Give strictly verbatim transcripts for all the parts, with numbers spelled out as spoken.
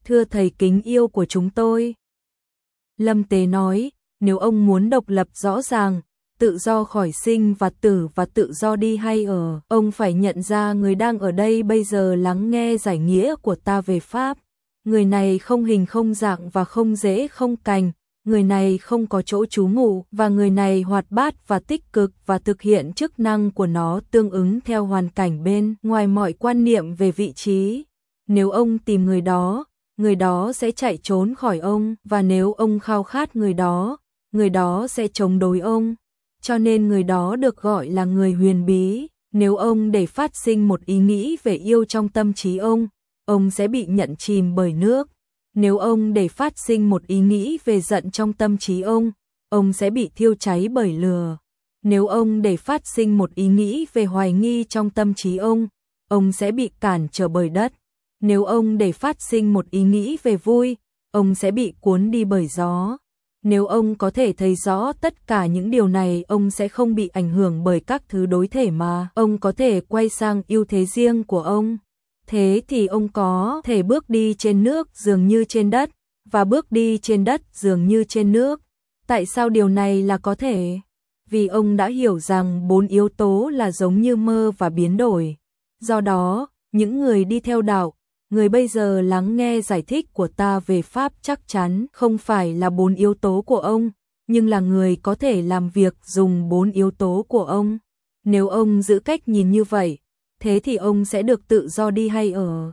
thưa thầy kính yêu của chúng tôi. Lâm Tế nói, nếu ông muốn độc lập rõ ràng, tự do khỏi sinh và tử và tự do đi hay ở, ông phải nhận ra người đang ở đây bây giờ lắng nghe giải nghĩa của ta về Pháp. Người này không hình không dạng và không rễ không cành, người này không có chỗ trú ngụ và người này hoạt bát và tích cực và thực hiện chức năng của nó tương ứng theo hoàn cảnh bên ngoài mọi quan niệm về vị trí. Nếu ông tìm người đó, người đó sẽ chạy trốn khỏi ông, và nếu ông khao khát người đó, người đó sẽ chống đối ông. Cho nên người đó được gọi là người huyền bí. Nếu ông để phát sinh một ý nghĩ về yêu trong tâm trí ông, ông sẽ bị nhận chìm bởi nước. Nếu ông để phát sinh một ý nghĩ về giận trong tâm trí ông, ông sẽ bị thiêu cháy bởi lửa. Nếu ông để phát sinh một ý nghĩ về hoài nghi trong tâm trí ông, ông sẽ bị cản trở bởi đất. Nếu ông để phát sinh một ý nghĩ về vui, ông sẽ bị cuốn đi bởi gió. Nếu ông có thể thấy rõ tất cả những điều này, ông sẽ không bị ảnh hưởng bởi các thứ đối thể mà ông có thể quay sang ưu thế riêng của ông. Thế thì ông có thể bước đi trên nước dường như trên đất, và bước đi trên đất dường như trên nước. Tại sao điều này là có thể? Vì ông đã hiểu rằng bốn yếu tố là giống như mơ và biến đổi. Do đó, những người đi theo đạo, người bây giờ lắng nghe giải thích của ta về Pháp chắc chắn không phải là bốn yếu tố của ông, nhưng là người có thể làm việc dùng bốn yếu tố của ông. Nếu ông giữ cách nhìn như vậy, thế thì ông sẽ được tự do đi hay ở.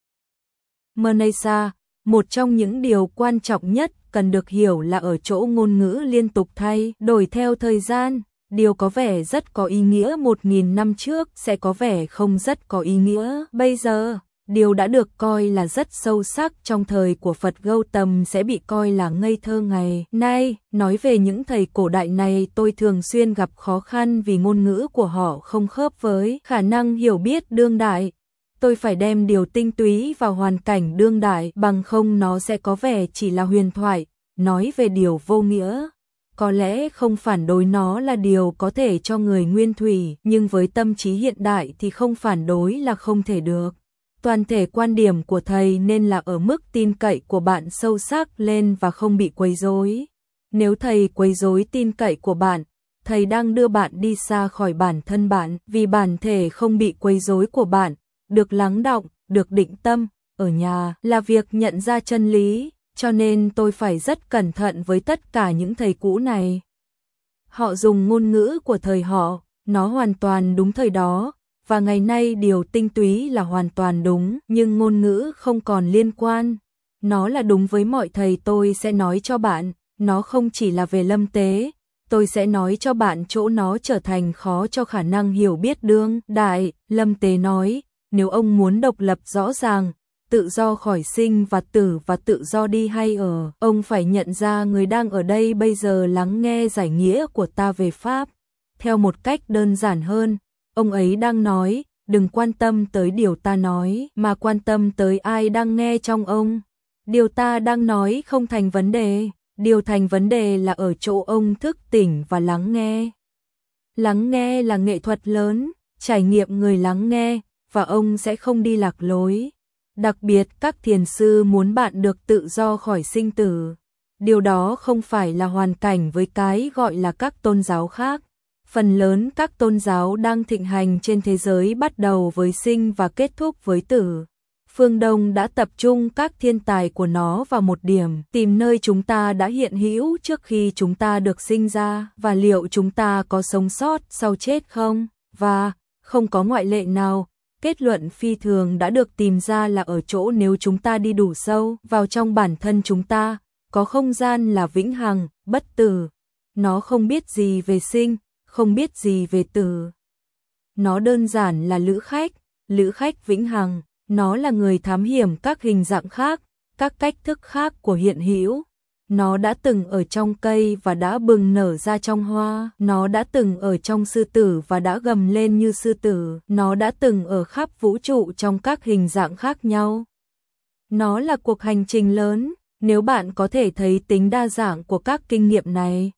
Manaisa, một trong những điều quan trọng nhất cần được hiểu là ở chỗ ngôn ngữ liên tục thay đổi theo thời gian. Điều có vẻ rất có ý nghĩa một nghìn năm trước sẽ có vẻ không rất có ý nghĩa bây giờ. Điều đã được coi là rất sâu sắc trong thời của Phật Gautam sẽ bị coi là ngây thơ ngày nay. Nói về những thầy cổ đại này, tôi thường xuyên gặp khó khăn vì ngôn ngữ của họ không khớp với khả năng hiểu biết đương đại. Tôi phải đem điều tinh túy vào hoàn cảnh đương đại, bằng không nó sẽ có vẻ chỉ là huyền thoại, nói về điều vô nghĩa. Có lẽ không phản đối nó là điều có thể cho người nguyên thủy, nhưng với tâm trí hiện đại thì không phản đối là không thể được. Toàn thể quan điểm của thầy nên là ở mức tin cậy của bạn sâu sắc lên và không bị quấy rối. Nếu thầy quấy rối tin cậy của bạn, thầy đang đưa bạn đi xa khỏi bản thân bạn, vì bản thể không bị quấy rối của bạn, được lắng đọng, được định tâm, ở nhà là việc nhận ra chân lý, cho nên tôi phải rất cẩn thận với tất cả những thầy cũ này. Họ dùng ngôn ngữ của thời họ, nó hoàn toàn đúng thời đó. Và ngày nay điều tinh túy là hoàn toàn đúng, nhưng ngôn ngữ không còn liên quan. Nó là đúng với mọi thầy. Tôi sẽ nói cho bạn, nó không chỉ là về Lâm Tế. Tôi sẽ nói cho bạn chỗ nó trở thành khó cho khả năng hiểu biết đương đại. Lâm Tế nói, nếu ông muốn độc lập rõ ràng, tự do khỏi sinh và tử và tự do đi hay ở, ông phải nhận ra người đang ở đây bây giờ lắng nghe giải nghĩa của ta về Pháp. Theo một cách đơn giản hơn, ông ấy đang nói, đừng quan tâm tới điều ta nói, mà quan tâm tới ai đang nghe trong ông. Điều ta đang nói không thành vấn đề, điều thành vấn đề là ở chỗ ông thức tỉnh và lắng nghe. Lắng nghe là nghệ thuật lớn, trải nghiệm người lắng nghe, và ông sẽ không đi lạc lối. Đặc biệt các thiền sư muốn bạn được tự do khỏi sinh tử. Điều đó không phải là hoàn cảnh với cái gọi là các tôn giáo khác. Phần lớn các tôn giáo đang thịnh hành trên thế giới bắt đầu với sinh và kết thúc với tử. Phương Đông đã tập trung các thiên tài của nó vào một điểm, tìm nơi chúng ta đã hiện hữu trước khi chúng ta được sinh ra, và liệu chúng ta có sống sót sau chết không? Và, không có ngoại lệ nào, kết luận phi thường đã được tìm ra là ở chỗ nếu chúng ta đi đủ sâu vào trong bản thân chúng ta, có không gian là vĩnh hằng, bất tử. Nó không biết gì về sinh, không biết gì về tử. Nó đơn giản là lữ khách, lữ khách vĩnh hằng. Nó là người thám hiểm các hình dạng khác, các cách thức khác của hiện hữu. Nó đã từng ở trong cây và đã bừng nở ra trong hoa. Nó đã từng ở trong sư tử và đã gầm lên như sư tử. Nó đã từng ở khắp vũ trụ trong các hình dạng khác nhau. Nó là cuộc hành trình lớn. Nếu bạn có thể thấy tính đa dạng của các kinh nghiệm này,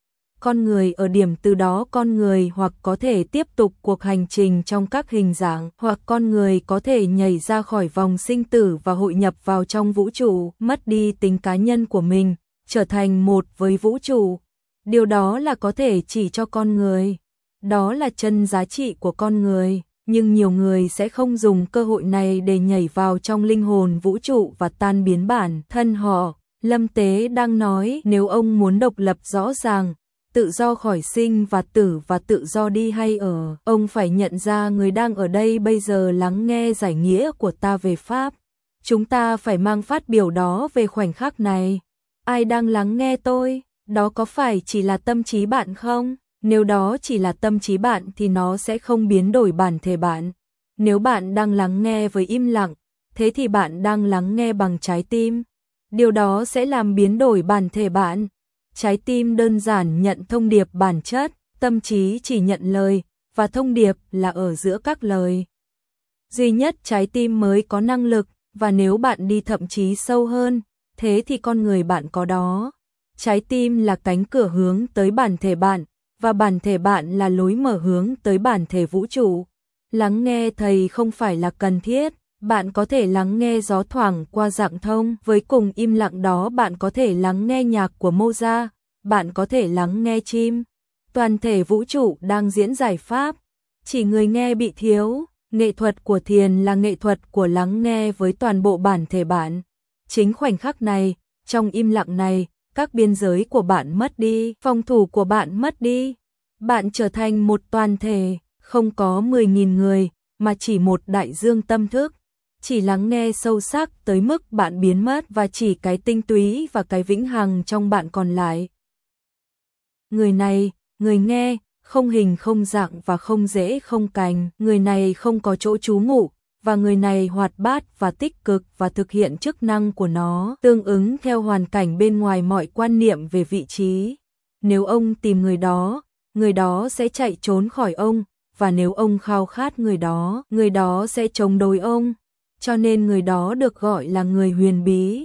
con người ở điểm từ đó con người hoặc có thể tiếp tục cuộc hành trình trong các hình dạng, hoặc con người có thể nhảy ra khỏi vòng sinh tử và hội nhập vào trong vũ trụ, mất đi tính cá nhân của mình, trở thành một với vũ trụ. Điều đó là có thể chỉ cho con người. Đó là chân giá trị của con người, nhưng nhiều người sẽ không dùng cơ hội này để nhảy vào trong linh hồn vũ trụ và tan biến bản thân họ. Lâm Tế đang nói nếu ông muốn độc lập rõ ràng, tự do khỏi sinh và tử và tự do đi hay ở, ông phải nhận ra người đang ở đây bây giờ lắng nghe giải nghĩa của ta về Pháp. Chúng ta phải mang phát biểu đó về khoảnh khắc này. Ai đang lắng nghe tôi? Đó có phải chỉ là tâm trí bạn không? Nếu đó chỉ là tâm trí bạn thì nó sẽ không biến đổi bản thể bạn. Nếu bạn đang lắng nghe với im lặng, thế thì bạn đang lắng nghe bằng trái tim. Điều đó sẽ làm biến đổi bản thể bạn. Trái tim đơn giản nhận thông điệp bản chất, tâm trí chỉ nhận lời, và thông điệp là ở giữa các lời. Duy nhất trái tim mới có năng lực, và nếu bạn đi thậm chí sâu hơn, thế thì con người bạn có đó. Trái tim là cánh cửa hướng tới bản thể bạn, và bản thể bạn là lối mở hướng tới bản thể vũ trụ. Lắng nghe thầy không phải là cần thiết, bạn có thể lắng nghe gió thoảng qua dạng thông, với cùng im lặng đó bạn có thể lắng nghe nhạc của Mozart, bạn có thể lắng nghe chim. Toàn thể vũ trụ đang diễn giải pháp, chỉ người nghe bị thiếu. Nghệ thuật của thiền là nghệ thuật của lắng nghe với toàn bộ bản thể bạn. Chính khoảnh khắc này, trong im lặng này, các biên giới của bạn mất đi, phòng thủ của bạn mất đi. Bạn trở thành một toàn thể, không có mười nghìn người, mà chỉ một đại dương tâm thức. Chỉ lắng nghe sâu sắc tới mức bạn biến mất và chỉ cái tinh túy và cái vĩnh hằng trong bạn còn lại. Người này, người nghe, không hình không dạng và không rễ không cành, người này không có chỗ trú ngụ, và người này hoạt bát và tích cực và thực hiện chức năng của nó, tương ứng theo hoàn cảnh bên ngoài mọi quan niệm về vị trí. Nếu ông tìm người đó, người đó sẽ chạy trốn khỏi ông, và nếu ông khao khát người đó, người đó sẽ chống đối ông, cho nên người đó được gọi là người huyền bí.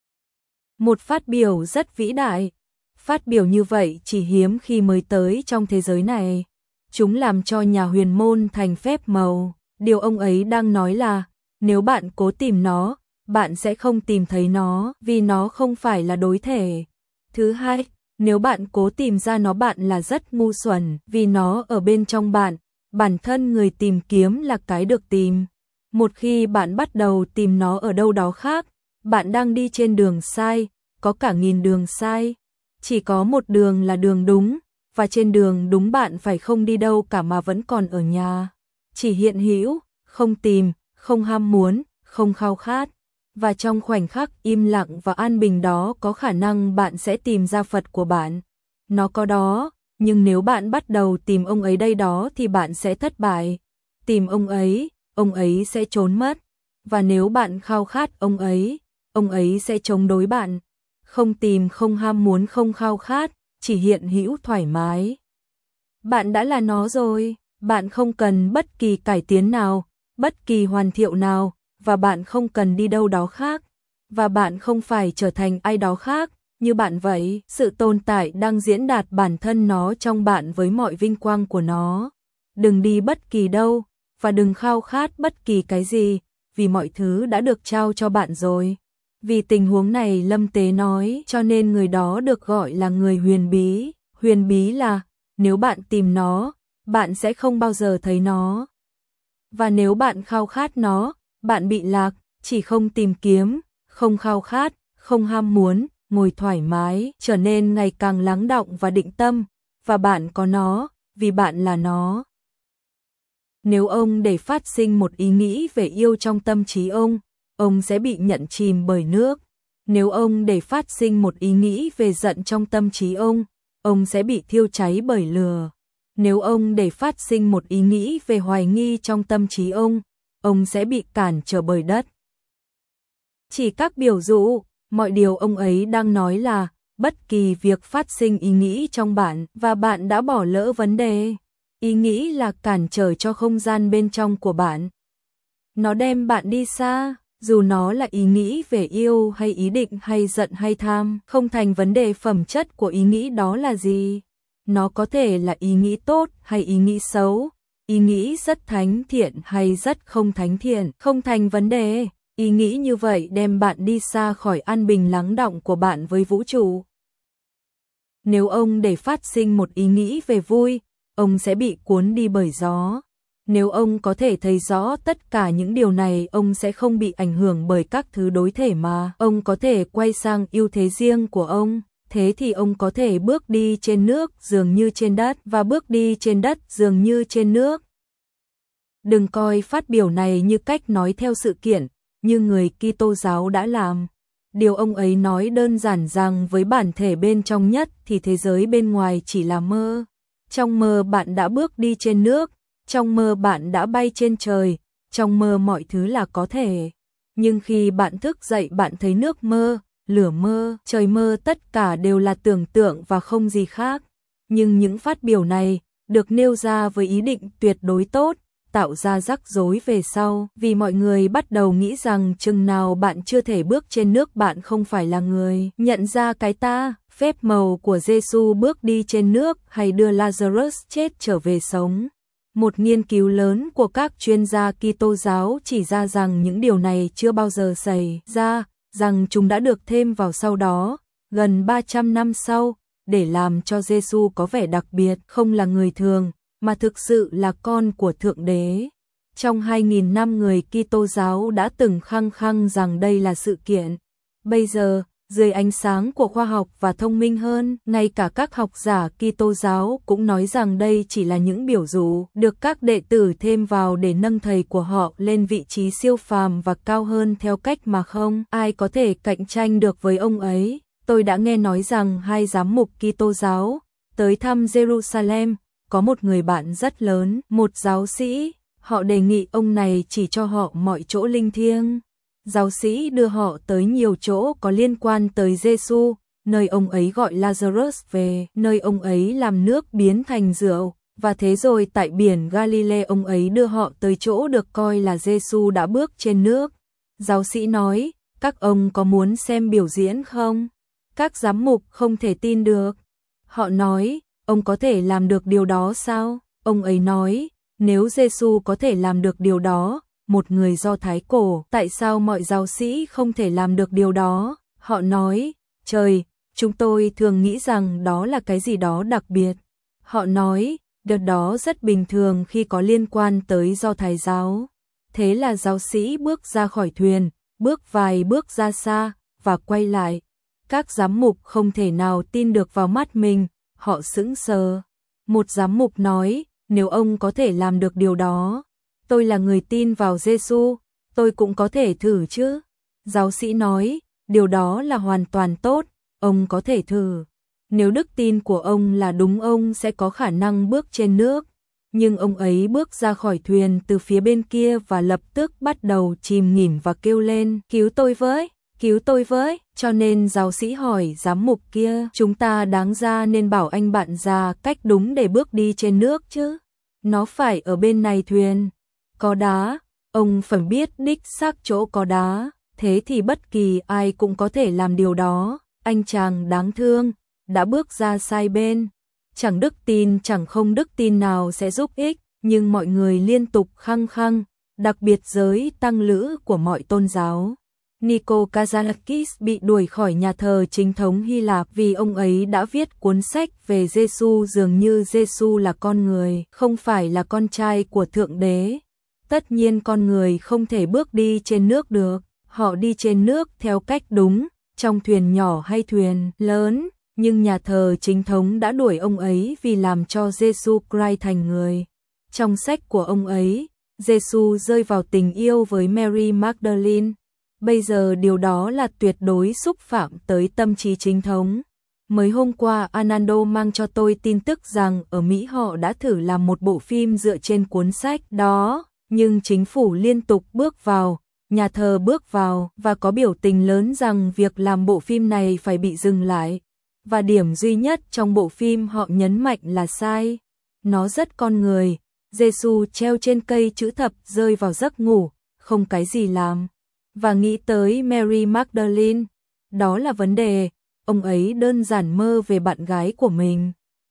Một phát biểu rất vĩ đại. Phát biểu như vậy chỉ hiếm khi mới tới trong thế giới này. Chúng làm cho nhà huyền môn thành phép màu. Điều ông ấy đang nói là, nếu bạn cố tìm nó, bạn sẽ không tìm thấy nó, vì nó không phải là đối thể. Thứ hai, nếu bạn cố tìm ra nó bạn là rất ngu xuẩn, vì nó ở bên trong bạn, bản thân người tìm kiếm là cái được tìm. Một khi bạn bắt đầu tìm nó ở đâu đó khác, bạn đang đi trên đường sai, có cả nghìn đường sai. Chỉ có một đường là đường đúng, và trên đường đúng bạn phải không đi đâu cả mà vẫn còn ở nhà. Chỉ hiện hữu, không tìm, không ham muốn, không khao khát. Và trong khoảnh khắc im lặng và an bình đó có khả năng bạn sẽ tìm ra Phật của bạn. Nó có đó, nhưng nếu bạn bắt đầu tìm ông ấy đây đó thì bạn sẽ thất bại. Tìm ông ấy, ông ấy sẽ trốn mất. Và nếu bạn khao khát ông ấy, ông ấy sẽ chống đối bạn. Không tìm, không ham muốn, không khao khát, chỉ hiện hữu thoải mái. Bạn đã là nó rồi, bạn không cần bất kỳ cải tiến nào, bất kỳ hoàn thiệu nào, và bạn không cần đi đâu đó khác, và bạn không phải trở thành ai đó khác, như bạn vậy. Sự tồn tại đang diễn đạt bản thân nó trong bạn với mọi vinh quang của nó. Đừng đi bất kỳ đâu, và đừng khao khát bất kỳ cái gì, vì mọi thứ đã được trao cho bạn rồi. Vì tình huống này Lâm Tế nói cho nên người đó được gọi là người huyền bí. Huyền bí là, nếu bạn tìm nó, bạn sẽ không bao giờ thấy nó. Và nếu bạn khao khát nó, bạn bị lạc, chỉ không tìm kiếm, không khao khát, không ham muốn, ngồi thoải mái, trở nên ngày càng lắng đọng và định tâm, và bạn có nó, vì bạn là nó. Nếu ông để phát sinh một ý nghĩ về yêu trong tâm trí ông, ông sẽ bị nhận chìm bởi nước. Nếu ông để phát sinh một ý nghĩ về giận trong tâm trí ông, ông sẽ bị thiêu cháy bởi lửa. Nếu ông để phát sinh một ý nghĩ về hoài nghi trong tâm trí ông, ông sẽ bị cản trở bởi đất. Chỉ các biểu dụ, mọi điều ông ấy đang nói là, bất kỳ việc phát sinh ý nghĩ trong bạn và bạn đã bỏ lỡ vấn đề. Ý nghĩ là cản trở cho không gian bên trong của bạn. Nó đem bạn đi xa. Dù nó là ý nghĩ về yêu hay ý định hay giận hay tham, không thành vấn đề phẩm chất của ý nghĩ đó là gì. Nó có thể là ý nghĩ tốt hay ý nghĩ xấu, ý nghĩ rất thánh thiện hay rất không thánh thiện, không thành vấn đề. Ý nghĩ như vậy đem bạn đi xa khỏi an bình lắng đọng của bạn với vũ trụ. Nếu ông để phát sinh một ý nghĩ về vui, ông sẽ bị cuốn đi bởi gió. Nếu ông có thể thấy rõ tất cả những điều này, ông sẽ không bị ảnh hưởng bởi các thứ đối thể mà ông có thể quay sang ưu thế riêng của ông. Thế thì ông có thể bước đi trên nước dường như trên đất và bước đi trên đất dường như trên nước. Đừng coi phát biểu này như cách nói theo sự kiện, như người Kitô giáo đã làm. Điều ông ấy nói đơn giản rằng với bản thể bên trong nhất thì thế giới bên ngoài chỉ là mơ. Trong mơ bạn đã bước đi trên nước, trong mơ bạn đã bay trên trời, trong mơ mọi thứ là có thể. Nhưng khi bạn thức dậy bạn thấy nước mơ, lửa mơ, trời mơ, tất cả đều là tưởng tượng và không gì khác. Nhưng những phát biểu này được nêu ra với ý định tuyệt đối tốt, tạo ra rắc rối về sau, vì mọi người bắt đầu nghĩ rằng chừng nào bạn chưa thể bước trên nước bạn không phải là người nhận ra cái ta, phép màu của Giêsu bước đi trên nước hay đưa Lazarus chết trở về sống. Một nghiên cứu lớn của các chuyên gia Kitô giáo chỉ ra rằng những điều này chưa bao giờ xảy ra, rằng chúng đã được thêm vào sau đó, gần ba trăm năm sau, để làm cho Giêsu có vẻ đặc biệt, không là người thường, mà thực sự là con của Thượng Đế. Trong hai nghìn năm người Kitô giáo đã từng khăng khăng rằng đây là sự kiện. Bây giờ, dưới ánh sáng của khoa học và thông minh hơn, ngay cả các học giả Kitô giáo cũng nói rằng đây chỉ là những biểu dụ được các đệ tử thêm vào để nâng thầy của họ lên vị trí siêu phàm và cao hơn theo cách mà không ai có thể cạnh tranh được với ông ấy. Tôi đã nghe nói rằng hai giám mục Kitô giáo tới thăm Jerusalem, có một người bạn rất lớn, một giáo sĩ, họ đề nghị ông này chỉ cho họ mọi chỗ linh thiêng. Giáo sĩ đưa họ tới nhiều chỗ có liên quan tới Giêsu, nơi ông ấy gọi Lazarus về, nơi ông ấy làm nước biến thành rượu, và thế rồi tại biển Galilee ông ấy đưa họ tới chỗ được coi là Giêsu đã bước trên nước. Giáo sĩ nói, các ông có muốn xem biểu diễn không? Các giám mục không thể tin được. Họ nói, ông có thể làm được điều đó sao? Ông ấy nói, nếu Giêsu có thể làm được điều đó, một người Do Thái cổ, tại sao mọi giáo sĩ không thể làm được điều đó? Họ nói, trời, chúng tôi thường nghĩ rằng đó là cái gì đó đặc biệt. Họ nói, đợt đó rất bình thường khi có liên quan tới Do Thái giáo. Thế là giáo sĩ bước ra khỏi thuyền, bước vài bước ra xa, và quay lại. Các giám mục không thể nào tin được vào mắt mình, họ sững sờ. Một giám mục nói, nếu ông có thể làm được điều đó, tôi là người tin vào Giêsu, tôi cũng có thể thử chứ. Giáo sĩ nói, điều đó là hoàn toàn tốt, ông có thể thử. Nếu đức tin của ông là đúng ông sẽ có khả năng bước trên nước. Nhưng ông ấy bước ra khỏi thuyền từ phía bên kia và lập tức bắt đầu chìm nghỉm và kêu lên, cứu tôi với, cứu tôi với. Cho nên giáo sĩ hỏi giám mục kia, chúng ta đáng ra nên bảo anh bạn ra cách đúng để bước đi trên nước chứ. Nó phải ở bên này thuyền. Có đá, ông phải biết đích xác chỗ có đá, thế thì bất kỳ ai cũng có thể làm điều đó. Anh chàng đáng thương, đã bước ra sai bên. Chẳng đức tin chẳng không đức tin nào sẽ giúp ích, nhưng mọi người liên tục khăng khăng, đặc biệt giới tăng lữ của mọi tôn giáo. Nico Kazanakis bị đuổi khỏi nhà thờ chính thống Hy Lạp vì ông ấy đã viết cuốn sách về Giêsu dường như Giêsu là con người, không phải là con trai của Thượng Đế. Tất nhiên con người không thể bước đi trên nước được, họ đi trên nước theo cách đúng, trong thuyền nhỏ hay thuyền lớn, nhưng nhà thờ chính thống đã đuổi ông ấy vì làm cho Giêsu Christ thành người. Trong sách của ông ấy, Giêsu rơi vào tình yêu với Mary Magdalene. Bây giờ điều đó là tuyệt đối xúc phạm tới tâm trí chính thống. Mới hôm qua Anando mang cho tôi tin tức rằng ở Mỹ họ đã thử làm một bộ phim dựa trên cuốn sách đó, nhưng chính phủ liên tục bước vào, nhà thờ bước vào và có biểu tình lớn rằng việc làm bộ phim này phải bị dừng lại. Và điểm duy nhất trong bộ phim họ nhấn mạnh là sai. Nó rất con người, Giêsu treo trên cây chữ thập rơi vào giấc ngủ, không cái gì làm. Và nghĩ tới Mary Magdalene, đó là vấn đề, ông ấy đơn giản mơ về bạn gái của mình.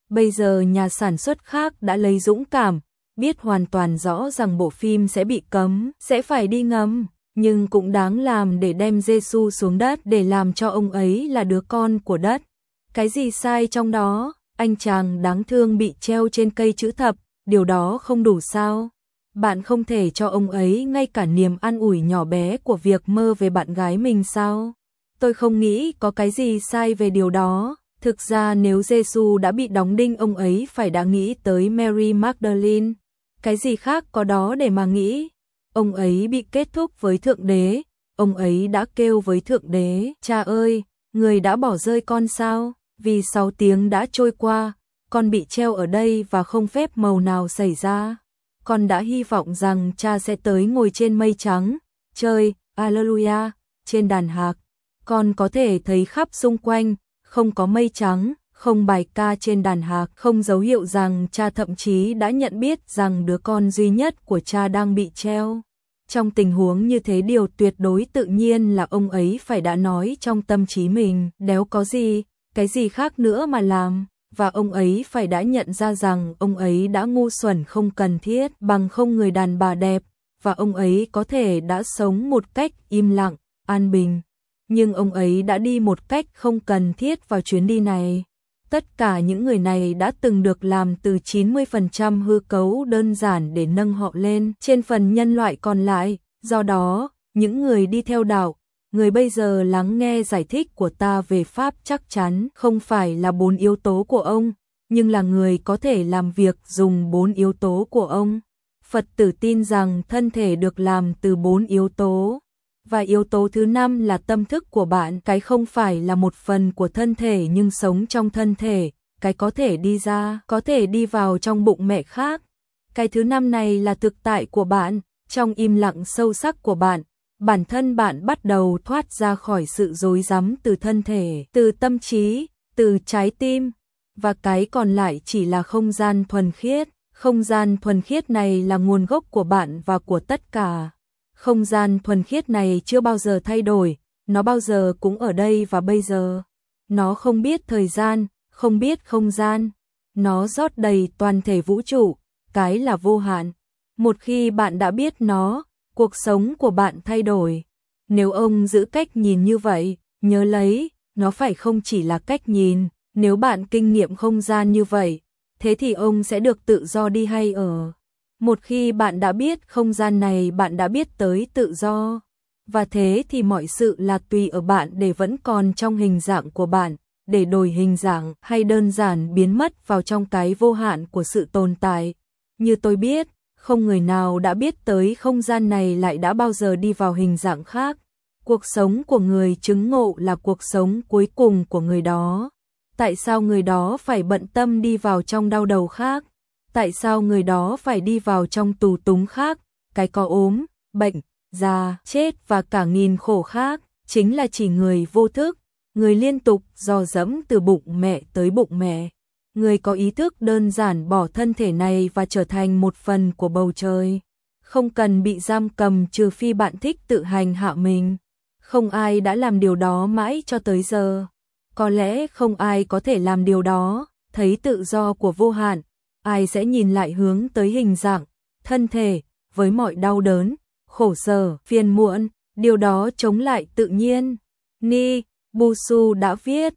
Bây giờ nhà sản xuất khác đã lấy dũng cảm, biết hoàn toàn rõ rằng bộ phim sẽ bị cấm, sẽ phải đi ngầm, nhưng cũng đáng làm để đem Giê-xu xuống đất để làm cho ông ấy là đứa con của đất. Cái gì sai trong đó? Anh chàng đáng thương bị treo trên cây chữ thập, điều đó không đủ sao? Bạn không thể cho ông ấy ngay cả niềm an ủi nhỏ bé của việc mơ về bạn gái mình sao? Tôi không nghĩ có cái gì sai về điều đó. Thực ra nếu Giê-xu đã bị đóng đinh, ông ấy phải đã nghĩ tới Mary Magdalene. Cái gì khác có đó để mà nghĩ? Ông ấy bị kết thúc với Thượng Đế. Ông ấy đã kêu với Thượng Đế: Cha ơi, người đã bỏ rơi con sao? Vì sáu tiếng đã trôi qua, con bị treo ở đây và không phép màu nào xảy ra. Con đã hy vọng rằng cha sẽ tới ngồi trên mây trắng, chơi Alleluia trên đàn hạc. Con có thể thấy khắp xung quanh, không có mây trắng, không bài ca trên đàn hạc, không dấu hiệu rằng cha thậm chí đã nhận biết rằng đứa con duy nhất của cha đang bị treo. Trong tình huống như thế, điều tuyệt đối tự nhiên là ông ấy phải đã nói trong tâm trí mình, đéo có gì, cái gì khác nữa mà làm, và ông ấy phải đã nhận ra rằng ông ấy đã ngu xuẩn không cần thiết, bằng không người đàn bà đẹp, và ông ấy có thể đã sống một cách im lặng, an bình. Nhưng ông ấy đã đi một cách không cần thiết vào chuyến đi này. Tất cả những người này đã từng được làm từ chín mươi phần trăm hư cấu đơn giản để nâng họ lên trên phần nhân loại còn lại. Do đó, những người đi theo đạo, người bây giờ lắng nghe giải thích của ta về Pháp chắc chắn không phải là bốn yếu tố của ông, nhưng là người có thể làm việc dùng bốn yếu tố của ông. Phật tử tin rằng thân thể được làm từ bốn yếu tố. Và yếu tố thứ năm là tâm thức của bạn, cái không phải là một phần của thân thể nhưng sống trong thân thể, cái có thể đi ra, có thể đi vào trong bụng mẹ khác. Cái thứ năm này là thực tại của bạn, trong im lặng sâu sắc của bạn, bản thân bạn bắt đầu thoát ra khỏi sự rối rắm từ thân thể, từ tâm trí, từ trái tim, và cái còn lại chỉ là không gian thuần khiết. Không gian thuần khiết này là nguồn gốc của bạn và của tất cả. Không gian thuần khiết này chưa bao giờ thay đổi, nó bao giờ cũng ở đây và bây giờ. Nó không biết thời gian, không biết không gian. Nó rót đầy toàn thể vũ trụ, cái là vô hạn. Một khi bạn đã biết nó, cuộc sống của bạn thay đổi. Nếu ông giữ cách nhìn như vậy, nhớ lấy, nó phải không chỉ là cách nhìn. Nếu bạn kinh nghiệm không gian như vậy, thế thì ông sẽ được tự do đi hay ở. Một khi bạn đã biết không gian này, bạn đã biết tới tự do. Và thế thì mọi sự là tùy ở bạn để vẫn còn trong hình dạng của bạn, để đổi hình dạng hay đơn giản biến mất vào trong cái vô hạn của sự tồn tại. Như tôi biết, không người nào đã biết tới không gian này lại đã bao giờ đi vào hình dạng khác. Cuộc sống của người chứng ngộ là cuộc sống cuối cùng của người đó. Tại sao người đó phải bận tâm đi vào trong đau đầu khác? Tại sao người đó phải đi vào trong tù túng khác? Cái có ốm, bệnh, già, chết và cả nghìn khổ khác, chính là chỉ người vô thức, người liên tục dò dẫm từ bụng mẹ tới bụng mẹ. Người có ý thức đơn giản bỏ thân thể này và trở thành một phần của bầu trời. Không cần bị giam cầm trừ phi bạn thích tự hành hạ mình. Không ai đã làm điều đó mãi cho tới giờ. Có lẽ không ai có thể làm điều đó, thấy tự do của vô hạn. Ai sẽ nhìn lại hướng tới hình dạng, thân thể, với mọi đau đớn, khổ sở, phiền muộn, điều đó chống lại tự nhiên. Ni, Busu đã viết.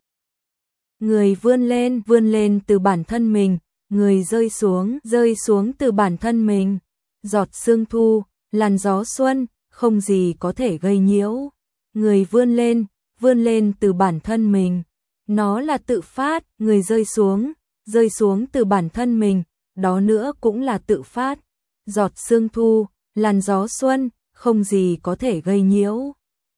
Người vươn lên, vươn lên từ bản thân mình, người rơi xuống, rơi xuống từ bản thân mình. Giọt sương thu, làn gió xuân, không gì có thể gây nhiễu. Người vươn lên, vươn lên từ bản thân mình. Nó là tự phát, người rơi xuống, rơi xuống từ bản thân mình, đó nữa cũng là tự phát. Giọt sương thu, làn gió xuân, không gì có thể gây nhiễu.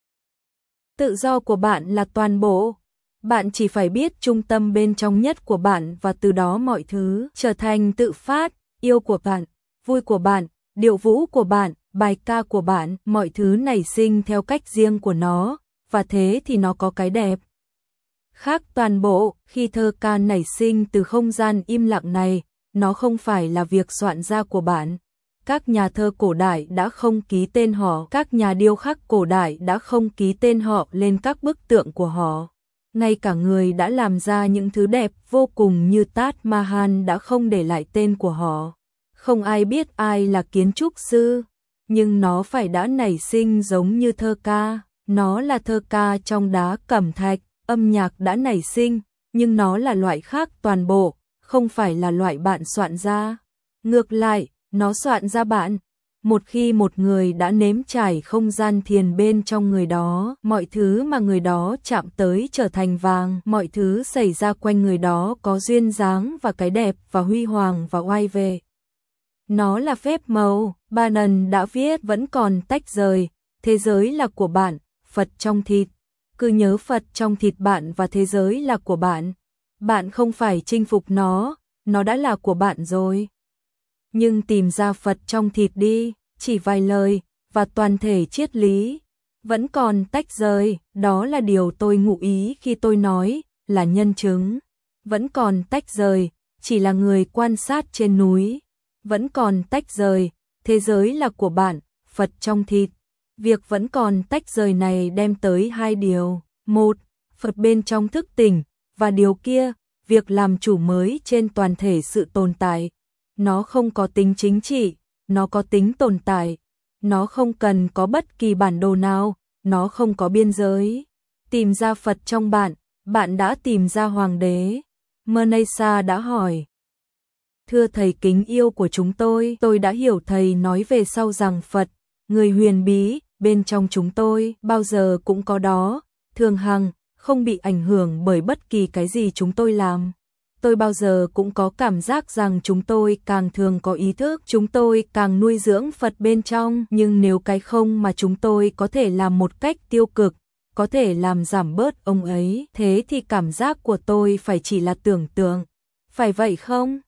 Tự do của bạn là toàn bộ. Bạn chỉ phải biết trung tâm bên trong nhất của bạn và từ đó mọi thứ trở thành tự phát, yêu của bạn, vui của bạn, điệu vũ của bạn, bài ca của bạn, mọi thứ nảy sinh theo cách riêng của nó, và thế thì nó có cái đẹp. Khác toàn bộ, khi thơ ca nảy sinh từ không gian im lặng này, nó không phải là việc soạn ra của bạn. Các nhà thơ cổ đại đã không ký tên họ, các nhà điêu khắc cổ đại đã không ký tên họ lên các bức tượng của họ. ngay cả người đã làm ra những thứ đẹp vô cùng như Taj Mahal đã không để lại tên của họ. Không ai biết ai là kiến trúc sư, nhưng nó phải đã nảy sinh giống như thơ ca. Nó là thơ ca trong đá cẩm thạch, âm nhạc đã nảy sinh, nhưng nó là loại khác toàn bộ, không phải là loại bạn soạn ra. Ngược lại, nó soạn ra bạn. Một khi một người đã nếm trải không gian thiền bên trong người đó, mọi thứ mà người đó chạm tới trở thành vàng, mọi thứ xảy ra quanh người đó có duyên dáng và cái đẹp và huy hoàng và oai vệ. Nó là phép màu, Bannon đã viết vẫn còn tách rời, thế giới là của bạn, Phật trong thịt. Cứ nhớ Phật trong thịt bạn và thế giới là của bạn. Bạn không phải chinh phục nó, nó đã là của bạn rồi. Nhưng tìm ra Phật trong thịt đi, chỉ vài lời, và toàn thể triết lý. Vẫn còn tách rời, đó là điều tôi ngụ ý khi tôi nói, là nhân chứng. Vẫn còn tách rời, chỉ là người quan sát trên núi. Vẫn còn tách rời, thế giới là của bạn, Phật trong thịt. Việc vẫn còn tách rời này đem tới hai điều. Một, Phật bên trong thức tỉnh, và điều kia, việc làm chủ mới trên toàn thể sự tồn tại. Nó không có tính chính trị, nó có tính tồn tại. Nó không cần có bất kỳ bản đồ nào, nó không có biên giới. Tìm ra Phật trong bạn, bạn đã tìm ra Hoàng đế. Manaisa đã hỏi. Thưa thầy kính yêu của chúng tôi, tôi đã hiểu thầy nói về sau rằng Phật, người huyền bí, bên trong chúng tôi, bao giờ cũng có đó, thường hằng, không bị ảnh hưởng bởi bất kỳ cái gì chúng tôi làm. Tôi bao giờ cũng có cảm giác rằng chúng tôi càng thường có ý thức, chúng tôi càng nuôi dưỡng Phật bên trong, nhưng nếu cái không mà chúng tôi có thể làm một cách tiêu cực, có thể làm giảm bớt ông ấy, thế thì cảm giác của tôi phải chỉ là tưởng tượng. Phải vậy không?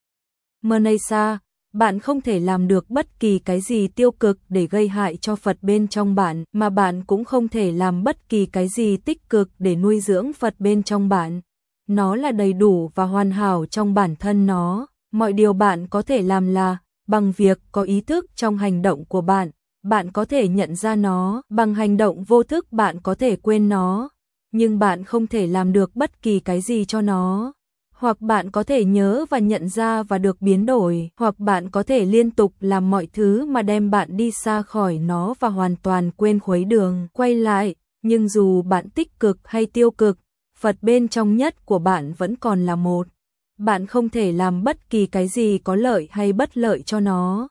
Manaisa, bạn không thể làm được bất kỳ cái gì tiêu cực để gây hại cho Phật bên trong bạn, mà bạn cũng không thể làm bất kỳ cái gì tích cực để nuôi dưỡng Phật bên trong bạn. Nó là đầy đủ và hoàn hảo trong bản thân nó. Mọi điều bạn có thể làm là, bằng việc có ý thức trong hành động của bạn, bạn có thể nhận ra nó, bằng hành động vô thức bạn có thể quên nó, nhưng bạn không thể làm được bất kỳ cái gì cho nó. Hoặc bạn có thể nhớ và nhận ra và được biến đổi, hoặc bạn có thể liên tục làm mọi thứ mà đem bạn đi xa khỏi nó và hoàn toàn quên khuấy đường, quay lại, nhưng dù bạn tích cực hay tiêu cực, Phật bên trong nhất của bạn vẫn còn là một. Bạn không thể làm bất kỳ cái gì có lợi hay bất lợi cho nó.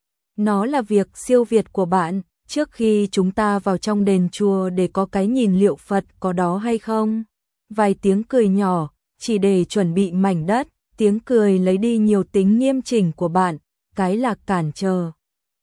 Nó là việc siêu việt của bạn. Trước khi chúng ta vào trong đền chùa để có cái nhìn liệu Phật có đó hay không. Vài tiếng cười nhỏ, chỉ để chuẩn bị mảnh đất, tiếng cười lấy đi nhiều tính nghiêm chỉnh của bạn, cái là cản trở.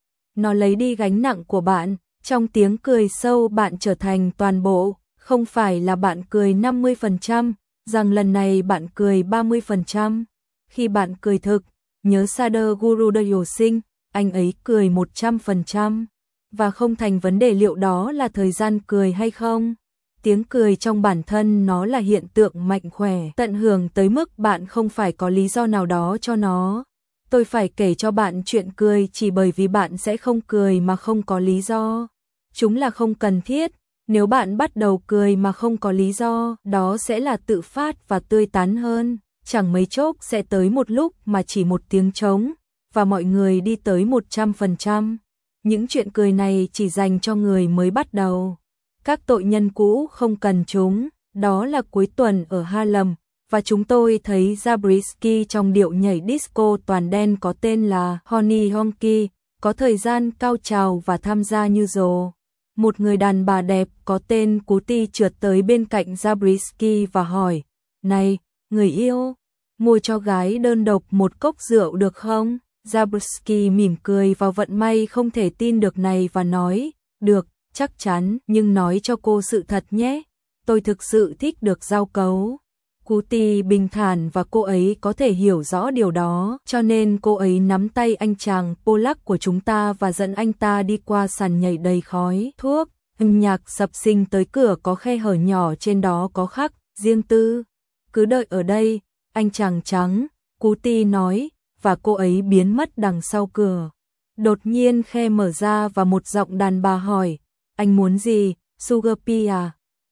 Nó lấy đi gánh nặng của bạn, trong tiếng cười sâu bạn trở thành toàn bộ. Không phải là bạn cười năm mươi phần trăm, rằng lần này bạn cười ba mươi phần trăm. Khi bạn cười thực, nhớ Sadhguru Dayo Singh, anh ấy cười một trăm phần trăm. Và không thành vấn đề liệu đó là thời gian cười hay không. Tiếng cười trong bản thân nó là hiện tượng mạnh khỏe, tận hưởng tới mức bạn không phải có lý do nào đó cho nó. Tôi phải kể cho bạn chuyện cười chỉ bởi vì bạn sẽ không cười mà không có lý do. Chúng là không cần thiết. Nếu bạn bắt đầu cười mà không có lý do, đó sẽ là tự phát và tươi tắn hơn. Chẳng mấy chốc sẽ tới một lúc mà chỉ một tiếng trống, và mọi người đi tới một trăm phần trăm. Những chuyện cười này chỉ dành cho người mới bắt đầu. Các tội nhân cũ không cần chúng. Đó là cuối tuần ở Harlem, và chúng tôi thấy Zabriskie trong điệu nhảy disco toàn đen có tên là Honey Honky, có thời gian cao trào và tham gia như rồ. Một người đàn bà đẹp có tên Cutie trượt tới bên cạnh Zabriskie và hỏi, này, người yêu, mua cho gái đơn độc một cốc rượu được không? Zabriskie mỉm cười vào vận may không thể tin được này và nói, được, chắc chắn, nhưng nói cho cô sự thật nhé, tôi thực sự thích được giao cấu. Cutie bình thản và cô ấy có thể hiểu rõ điều đó, cho nên cô ấy nắm tay anh chàng Polak của chúng ta và dẫn anh ta đi qua sàn nhảy đầy khói thuốc. Âm nhạc sập sinh tới cửa có khe hở nhỏ trên đó có khắc, riêng tư. Cứ đợi ở đây, anh chàng trắng, Cutie nói, và cô ấy biến mất đằng sau cửa. Đột nhiên khe mở ra và một giọng đàn bà hỏi, anh muốn gì, Sugar Pea à?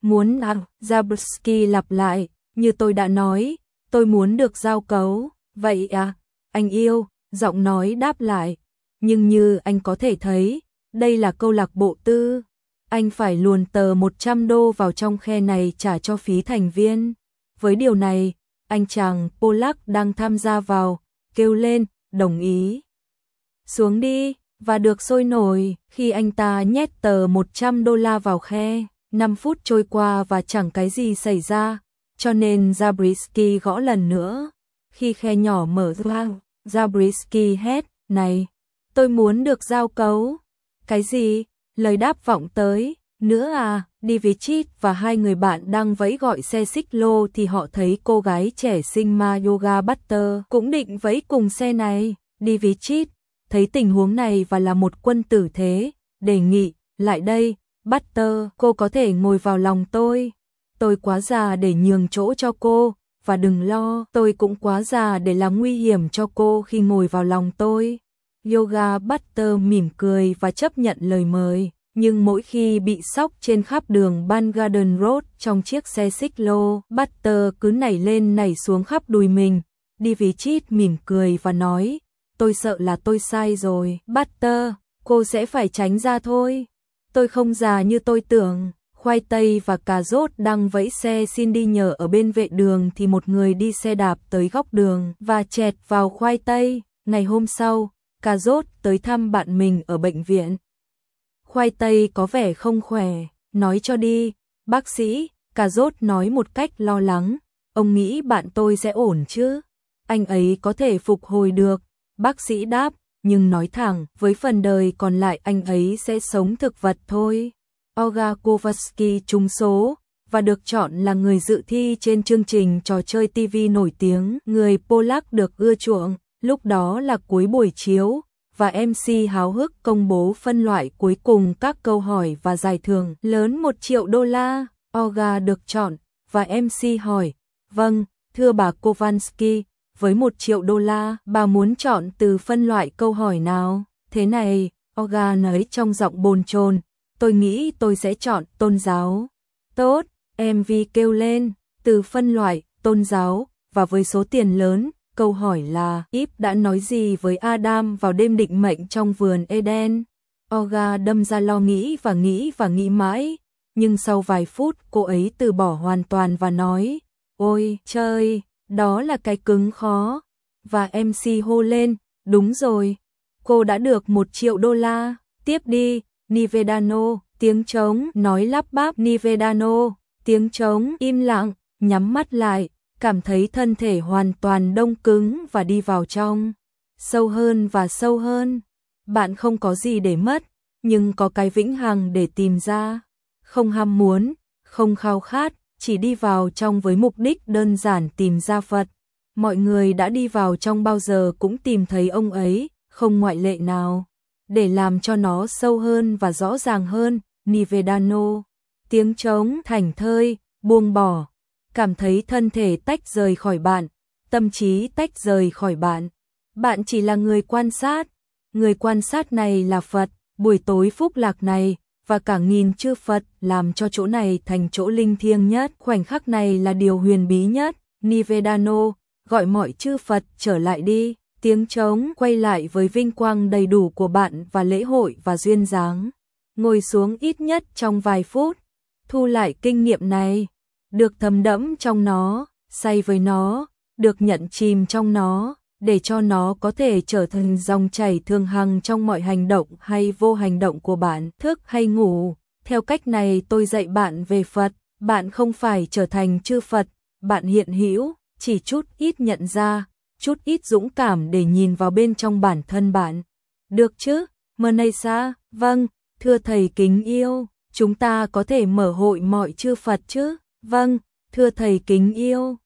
Muốn à, Zabriskie lặp lại, như tôi đã nói, tôi muốn được giao cấu, vậy à, anh yêu, giọng nói đáp lại, nhưng như anh có thể thấy, đây là câu lạc bộ tư, anh phải luồn tờ một trăm đô vào trong khe này trả cho phí thành viên. Với điều này, anh chàng Polak đang tham gia vào, kêu lên, đồng ý. Xuống đi, và được sôi nổi, khi anh ta nhét tờ một trăm đô la vào khe, năm phút trôi qua và chẳng cái gì xảy ra, cho nên Zabriskie gõ lần nữa. Khi khe nhỏ mở ra, Zabriskie hét, này, tôi muốn được giao cấu. Cái gì? Lời đáp vọng tới, nữa à, Divichit và hai người bạn đang vẫy gọi xe xích lô thì họ thấy cô gái trẻ xinh Ma Yoga Butter cũng định vẫy cùng xe này. Divichit thấy tình huống này và là một quân tử thế, đề nghị, lại đây, Butter, cô có thể ngồi vào lòng tôi. Tôi quá già để nhường chỗ cho cô, và đừng lo, tôi cũng quá già để làm nguy hiểm cho cô khi ngồi vào lòng tôi. Yoga Butter mỉm cười và chấp nhận lời mời, nhưng mỗi khi bị sóc trên khắp đường Ban Garden Road trong chiếc xe xích lô, Butter cứ nảy lên nảy xuống khắp đùi mình. Divichit mỉm cười và nói, tôi sợ là tôi sai rồi. Butter, cô sẽ phải tránh ra thôi. Tôi không già như tôi tưởng. Khoai tây và cà rốt đang vẫy xe xin đi nhờ ở bên vệ đường thì một người đi xe đạp tới góc đường và chẹt vào khoai tây. Ngày hôm sau, cà rốt tới thăm bạn mình ở bệnh viện. Khoai tây có vẻ không khỏe, nói cho đi, bác sĩ, cà rốt nói một cách lo lắng, ông nghĩ bạn tôi sẽ ổn chứ? Anh ấy có thể phục hồi được, bác sĩ đáp, nhưng nói thẳng, với phần đời còn lại anh ấy sẽ sống thực vật thôi. Olga Kovalsky trúng số và được chọn là người dự thi trên chương trình trò chơi ti vi nổi tiếng. Người Polak được ưa chuộng, lúc đó là cuối buổi chiếu, và em xê háo hức công bố phân loại cuối cùng các câu hỏi và giải thưởng lớn một triệu đô la. Olga được chọn, và em xê hỏi, vâng, thưa bà Kovalsky, với một triệu đô la, bà muốn chọn từ phân loại câu hỏi nào? Thế này, Olga nói trong giọng bồn chồn, tôi nghĩ tôi sẽ chọn tôn giáo. Tốt, em vê kêu lên, từ phân loại, tôn giáo, và với số tiền lớn, câu hỏi là, Eve đã nói gì với Adam vào đêm định mệnh trong vườn Eden? Olga đâm ra lo nghĩ và nghĩ và nghĩ mãi, nhưng sau vài phút cô ấy từ bỏ hoàn toàn và nói, ôi, trời, đó là cái cứng khó. Và em xê hô lên, đúng rồi, cô đã được một triệu đô la, tiếp đi, Nivedano, tiếng trống, nói lắp bắp Nivedano, tiếng trống, im lặng, nhắm mắt lại, cảm thấy thân thể hoàn toàn đông cứng và đi vào trong, sâu hơn và sâu hơn. Bạn không có gì để mất, nhưng có cái vĩnh hằng để tìm ra, không ham muốn, không khao khát, chỉ đi vào trong với mục đích đơn giản tìm ra Phật. Mọi người đã đi vào trong bao giờ cũng tìm thấy ông ấy, không ngoại lệ nào. Để làm cho nó sâu hơn và rõ ràng hơn, Nivedano, tiếng trống thảnh thơi, buông bỏ, cảm thấy thân thể tách rời khỏi bạn, tâm trí tách rời khỏi bạn. Bạn chỉ là người quan sát, người quan sát này là Phật, buổi tối phúc lạc này, và cả nghìn chư Phật làm cho chỗ này thành chỗ linh thiêng nhất. Khoảnh khắc này là điều huyền bí nhất. Nivedano, gọi mọi chư Phật trở lại đi. Tiếng trống quay lại với vinh quang đầy đủ của bạn và lễ hội và duyên dáng. Ngồi xuống ít nhất trong vài phút, thu lại kinh nghiệm này, được thấm đẫm trong nó, say với nó, được nhận chìm trong nó, để cho nó có thể trở thành dòng chảy thường hằng trong mọi hành động hay vô hành động của bạn, thức hay ngủ. Theo cách này tôi dạy bạn về Phật, bạn không phải trở thành chư Phật, bạn hiện hữu, chỉ chút ít nhận ra, chút ít dũng cảm để nhìn vào bên trong bản thân bạn. Được chứ? Manasa, vâng, thưa thầy kính yêu, chúng ta có thể mở hội mọi chư Phật chứ? Vâng, thưa thầy kính yêu.